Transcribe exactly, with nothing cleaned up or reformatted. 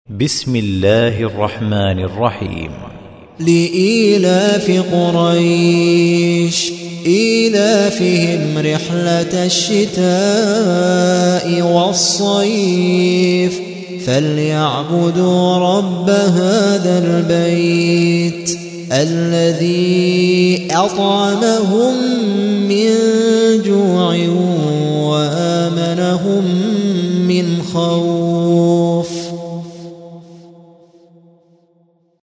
بسم الله الرحمن الرحيم. لإيلاف قريش إيلافهم رحلة الشتاء والصيف فليعبدوا رب هذا البيت الذي أطعمهم من جوع وآمنهم من خوف.